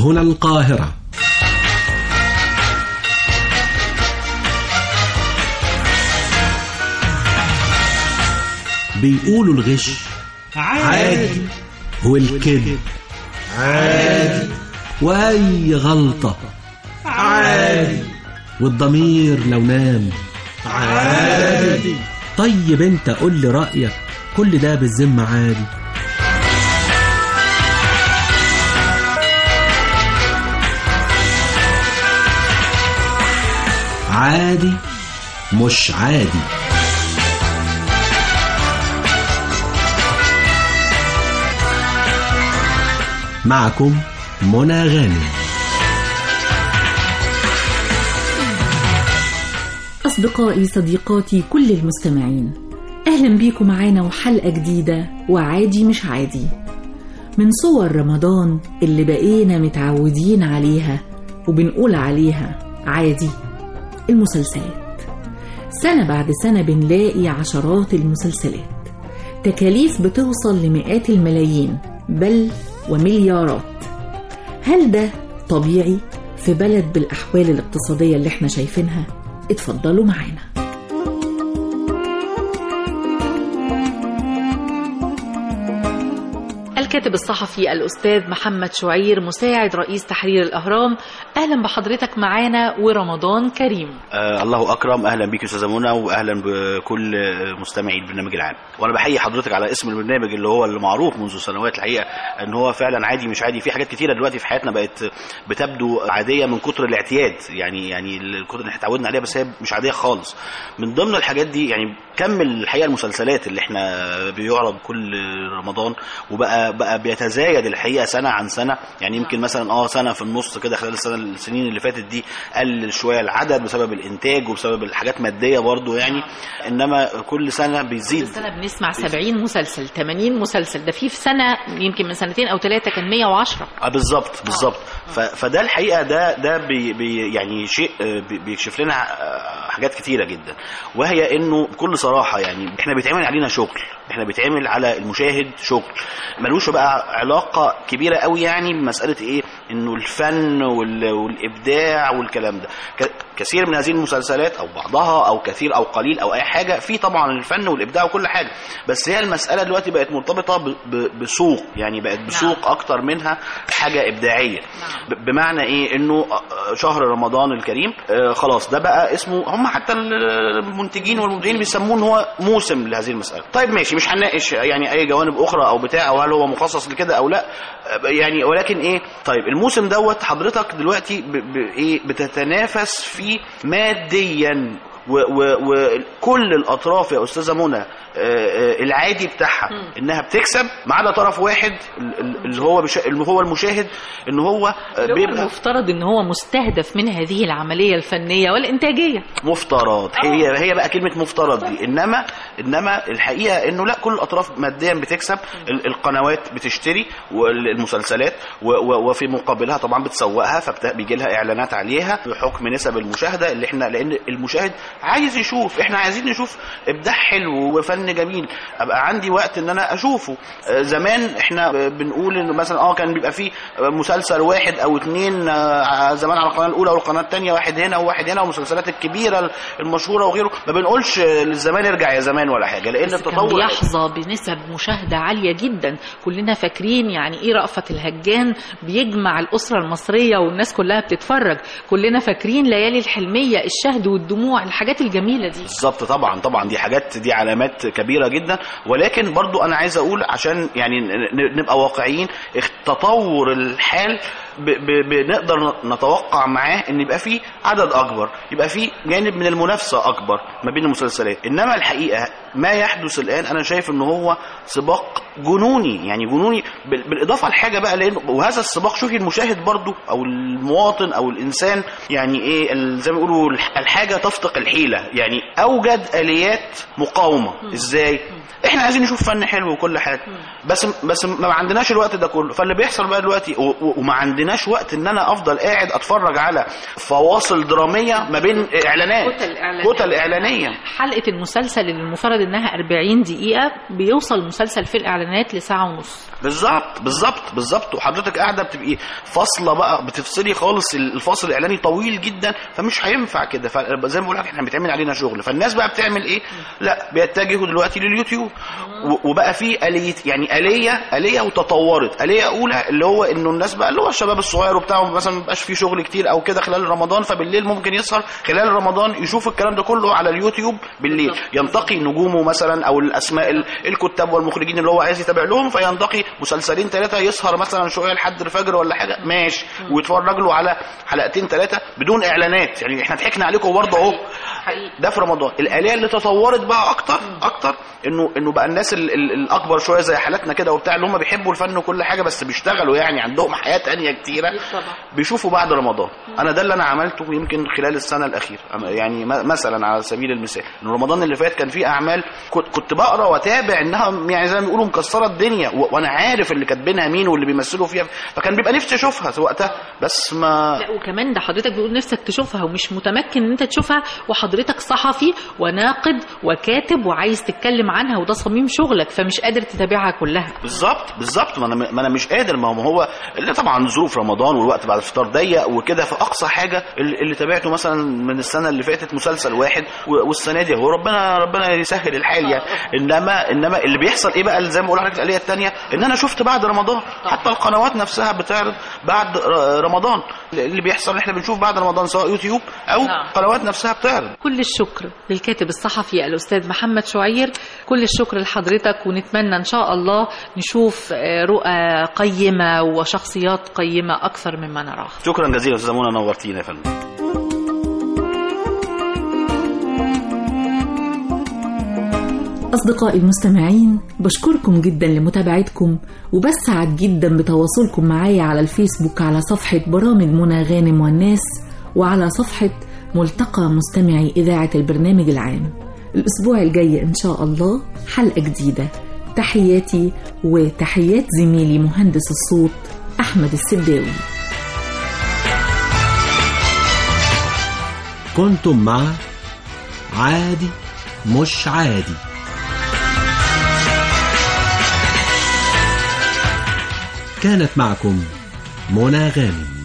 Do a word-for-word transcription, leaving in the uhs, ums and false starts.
هنا القاهرة. بيقولوا الغش عادي والكذب عادي وأي غلطة عادي والضمير لو نام عادي. طيب انت قول لي رأيك، كل ده بالذمة عادي؟ عادي مش عادي. معكم منى غانم. أصدقائي صديقاتي كل المستمعين، أهلا بيكم معانا وحلقة جديدة وعادي مش عادي، من صور رمضان اللي بقينا متعودين عليها وبنقول عليها عادي. المسلسلات سنة بعد سنة بنلاقي عشرات المسلسلات، تكاليف بتوصل لمئات الملايين بل ومليارات. هل ده طبيعي في بلد بالأحوال الاقتصادية اللي احنا شايفينها؟ اتفضلوا معانا. الكاتب الصحفي الأستاذ محمد شعير مساعد رئيس تحرير الأهرام، أهلا بحضرتك معانا ورمضان كريم. آه الله أكرم. أهلا بيك أستاذة منى وأهلا بكل مستمعي البرنامج العام، وأنا بحيي حضرتك على اسم البرنامج اللي هو المعروف منذ سنوات الحقيقة أن هو فعلا عادي مش عادي. في حاجات كتيرة دلوقتي في حياتنا بقت بتبدو عادية من كتر الاعتياد، يعني يعني الكتر اللي احنا اتعودنا عليها، بس هي مش عادية خالص. من ضمن الحاجات دي يعني كمل الحقيقة المسلسلات اللي احنا بيعرض كل رمضان، وبقى بقى بيتزايد الحقيقه سنه عن سنه. يعني يمكن مثلا اه سنه في النص كده خلال السنه السنين اللي فاتت دي قل شويه العدد بسبب الانتاج وبسبب الحاجات ماديه برضو يعني، انما كل سنه بيزيد. كل سنه بنسمع سبعين مسلسل ثمانين مسلسل، ده في في سنه يمكن من سنتين او ثلاثه كان مية وعشرة. اه بالظبط بالظبط. فده الحقيقه ده ده بي بي يعني شيء بيكشف لنا حاجات كتيره جدا، وهي انه بكل صراحه يعني احنا بيتعمل علينا شغل، احنا بيتعمل على المشاهد شغل ملوش بقى علاقه كبيره قوي يعني بمساله ايه انه الفن والابداع والكلام ده. كثير من هذه المسلسلات او بعضها او كثير او قليل او اي حاجه في طبعا الفن والابداع وكل حاجه، بس هي المساله دلوقتي بقت مرتبطه بسوق، يعني بقت بسوق اكتر منها حاجه ابداعيه. بمعنى ايه؟ انه شهر رمضان الكريم خلاص ده بقى اسمه، هم حتى المنتجين والمبدعين بيسموه ان هو موسم لهذه المساله. طيب ماشي، مش هنناقش يعني اي جوانب اخرى او بتاع او هل هو مخصص لكده او لا يعني، ولكن ايه طيب الموسم دوت حضرتك دلوقتي ب ب ايه بتتنافس فيه ماديا وكل الاطراف يا استاذه منى العادي بتاعها انها بتكسب ما عدا طرف واحد اللي هو اللي هو المشاهد، ان هو بيبقى المفترض ان هو مستهدف من هذه العمليه الفنيه والانتاجيه. مفترض هي هي بقى كلمه مفترض دي، انما انما الحقيقه انه لا، كل الاطراف ماديا بتكسب. القنوات بتشتري والمسلسلات وفي مقابلها طبعا بتسوقها، فبيجي لها اعلانات عليها بحكم نسب المشاهده اللي احنا، لان المشاهد عايز يشوف، احنا عايزين نشوف ابداع حلو وفن جميل، ابقى عندي وقت ان انا اشوفه. زمان احنا بنقول انه مثلا اه كان بيبقى فيه مسلسل واحد او اتنين زمان على القناه الاولى والقناه الثانيه، واحد هنا وواحد هنا، والمسلسلات الكبيره المشهوره وغيره. ما بنقولش للزمان ارجع يا زمان ولا حاجه، لان التطور بيحظى بنسب مشاهده عاليه جدا. كلنا فاكرين يعني ايه رأفت الهجان بيجمع الاسره المصريه والناس كلها بتتفرج، كلنا فاكرين ليالي الحلميه، الشهد والدموع، الحاجات الجميله دي. بالظبط، طبعا طبعا دي حاجات، دي علامات كبيرة جدا. ولكن برضو أنا عايز أقول عشان يعني نبقى واقعيين، تطور الحال بنقدر نتوقع معاه ان يبقى فيه عدد اكبر، يبقى فيه جانب من المنافسه اكبر ما بين المسلسلات. انما الحقيقه ما يحدث الان انا شايف ان هو سباق جنوني، يعني جنوني بالاضافه لحاجه بقى، لان وهذا السباق شوفي المشاهد برضو او المواطن او الانسان يعني ايه زي ما بيقولوا الحاجه تفتق الحيله، يعني اوجد اليات مقاومه. ازاي؟ احنا عايزين نشوف فن حلو وكل حاجه، بس بس ما عندناش الوقت ده كله. فاللي بيحصل بقى دلوقتي وما عندنا عندناش وقت ان انا افضل قاعد اتفرج على فواصل دراميه ما بين اعلانات، كتل اعلانيه, كتل إعلانية. حلقه المسلسل اللي المفترض انها أربعين دقيقه بيوصل المسلسل في الاعلانات لساعه ونص. بالظبط بالظبط بالظبط. وحضرتك قاعده بتبقي فاصله بقى، بتفصلي خالص، الفاصل الاعلاني طويل جدا، فمش هينفع كده. فزي ما بقول لك احنا بيتعمل علينا شغل، فالناس بقى بتعمل ايه؟ لا بيتجهوا دلوقتي لليوتيوب، وبقى في آلية، يعني آلية آلية وتطورت. آلية اولى اللي هو انه الناس بقى اللي هو الشباب الصغير وبتاعه مثلا ما بيبقاش في شغل كتير او كده خلال رمضان، فبالليل ممكن يسهر خلال رمضان يشوف الكلام ده كله على اليوتيوب بالليل، ينتقي نجومه مثلا او الاسماء الكتاب والمخرجين اللي هو عايز يتابع لهم، فينتقي مسلسلين ثلاثه، يسهر مثلا شويه لحد الفجر ولا حاجه ماشي، ويتفرج له على حلقتين ثلاثه بدون اعلانات. يعني احنا ضحكنا عليكم برضه اهو، ده في رمضان. الآلية اللي تطورت بقى اكتر اكتر انه انه بقى الناس ال ال الاكبر شويه زي حالاتنا كده وبتاع، اللي هم بيحبوا الفن وكل حاجه بس بيشتغلوا، يعني عندهم حياه تانية كتيره، بيشوفوا بعد رمضان. انا ده اللي انا عملته يمكن خلال السنه الاخيره. يعني مثلا على سبيل المثال ان رمضان اللي فات كان فيه اعمال كنت بقرا واتابع انها يعني زي ما بيقولوا مكسره الدنيا، وانا عارف اللي كاتبينها مين واللي بيمثلوا فيها، فكان بيبقى نفسي اشوفها وقتها بس ما. لا وكمان ده حضرتك بيقول نفسك تشوفها ومش متمكن ان انت تشوفها، وحضرتك صحفي وناقد وكاتب وعايز تتكلم عنها، وده صميم شغلك، فمش قادر تتابعها كلها. بالظبط بالظبط. ما انا ما انا مش قادر. ما هو اللي طبعا ظروف رمضان والوقت بعد الفطار ضيق وكده، فاقصى حاجه اللي تابعته مثلا من السنه اللي فاتت مسلسل واحد، والسنه دي هو ربنا ربنا يسهل الحال يعني. انما انما اللي بيحصل ايه بقى زي ما بقول لحضرتك الآلية الثانيه، ان انا شفت بعد رمضان حتى القنوات نفسها بتعرض بعد رمضان. اللي بيحصل احنا بنشوف بعد رمضان سواء يوتيوب او قنوات نفسها بتعرض. كل الشكر للكاتب الصحفي الاستاذ محمد شعير، كل الشكر لحضرتك، ونتمنى ان شاء الله نشوف رؤى قيمه وشخصيات قيمه اكثر مما نراها. شكرا جزيلا استاذه منى، نورتينا يا فندم. أصدقائي المستمعين، بشكركم جدا لمتابعتكم، وبسعد جدا بتواصلكم معايا على الفيسبوك على صفحة برامج منى غانم والناس، وعلى صفحة ملتقى مستمعي إذاعة البرنامج العام. الأسبوع الجاي إن شاء الله حلقة جديدة. تحياتي وتحيات زميلي مهندس الصوت أحمد السداوي. كنتم مع عادي مش عادي. كانت معكم منى غانم.